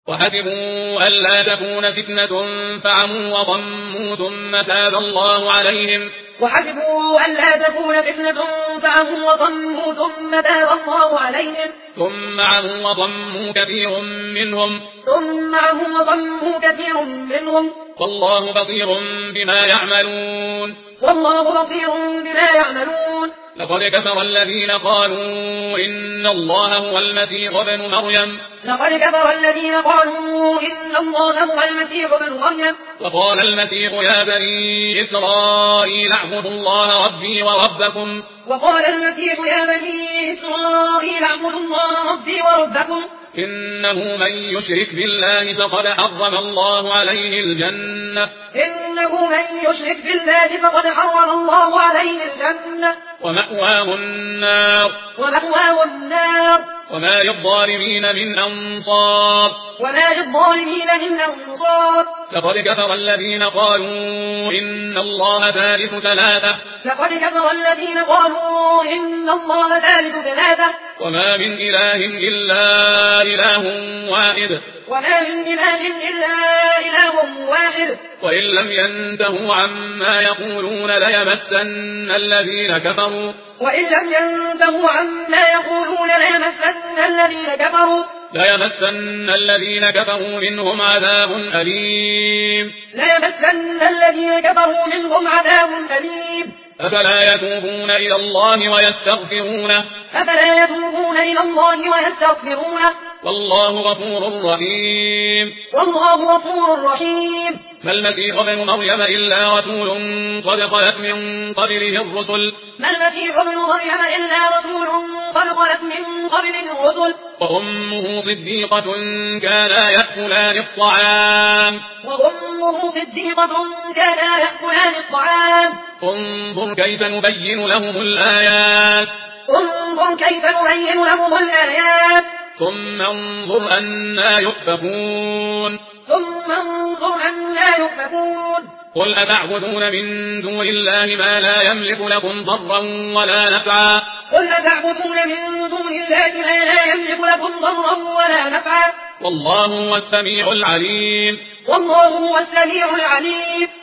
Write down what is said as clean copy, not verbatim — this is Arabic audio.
وحسبوا ألا تكون فتنة فعموا وصموا ثم تاب الله عليهم وحسبوا ألا تكون فتنة فعموا وصموا ثم تاب الله عليهم ثم عموا وصموا كثير منهم والله بصير بما يعملون لقد كفر الذين قالوا إن الله هو المسيح ابن مريم وقال المسيح يا بني إسرائيل اعبدوا الله ربي وربكم إنه من يشرك بالله فقد حرم الله عليه الجنة ومأواه النار وما للظالمين من أنصار لقد كفر الذين قالوا إن الله ثالث ثلاثة وما من إله إلا إله واحد وإن لم ينتهوا عما يقولون ليمسن الذين كفروا منهم عذاب أليم أفلا يتوبون إلى الله ويستغفرونه والله غفور رحيم ما المسيح ابن مريم إلا رسول قد خلت من قبله الرسل وأمه صديقة كانا يأكلان الطعام انظر كيف نبين لهم الآيات ثم انظر أنا يؤفكون قل أتعبدون من دون الله ما لا يملك لكم ضرا ولا نفعا والله هو السميع العليم